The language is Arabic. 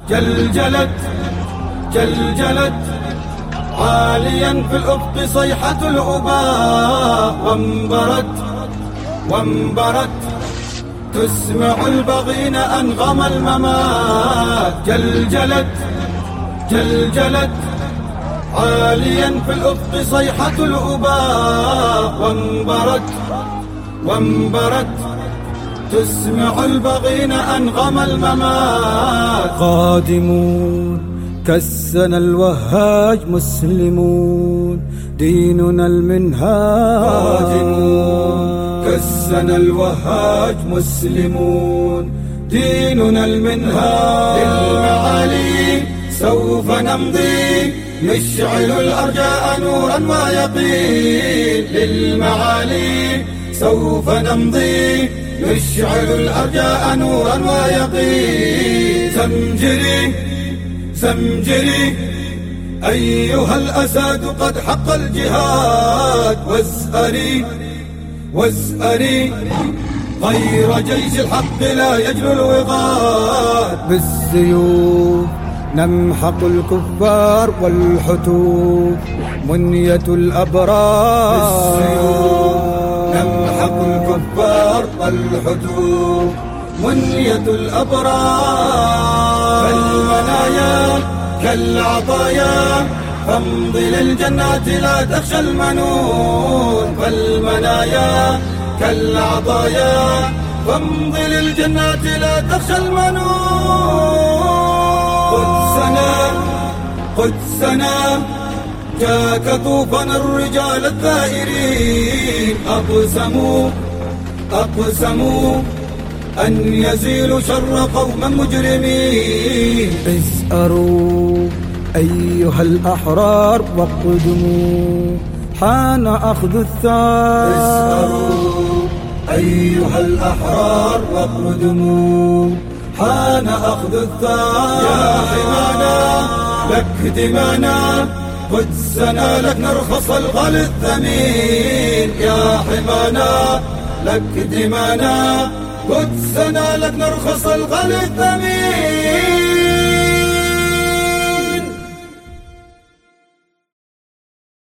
جلجلت جلجلت عاليا في الأفق صيحة الأباء، وانبرت تسمع البغين أنغم الممات. جلجلت عاليا في الأفق صيحة الأباء، وانبرت تسمع البغين أنغم الممات. قادمون كالسنا الوهاج مسلمون ديننا المنهاج. قادمون كالسنا الوهاج مسلمون ديننا المنهاج. للمعالي سوف نمضي نشعل الأرجاء نورا ويقين. للمعالي سوف نمضي نشعل الأرجاء نورا ويقين. زمجري أيها الأسد قد حق الجهاد، واسأري غير جيش الحق لا يجلو الوغاد. بالسيوف نمحق الكفار والحتوف منية الأبرار. بالسيوف نمحق الكفار والحتوف منية الأبرار. فالمنايا كالعطايا فامضي للجنات لا تخشى المنون. فالمنايا كالعطايا فامضي للجنات لا تخشى المنون. قدسنا جاك طوفان الرجال الثائرين، أقسموا أن يزيلوا شر قوم مجرمين. اسأروا أيها الأحرار واقدموا حان أخذ الثار. اسأروا أيها الأحرار واقدموا حان أخذ الثار. يا حمانا لك دمانا قدسنا لك نرخص الغالي الثمين. يا حمانا لك دمانا قدسنا لك نرخص الغالي الثمين.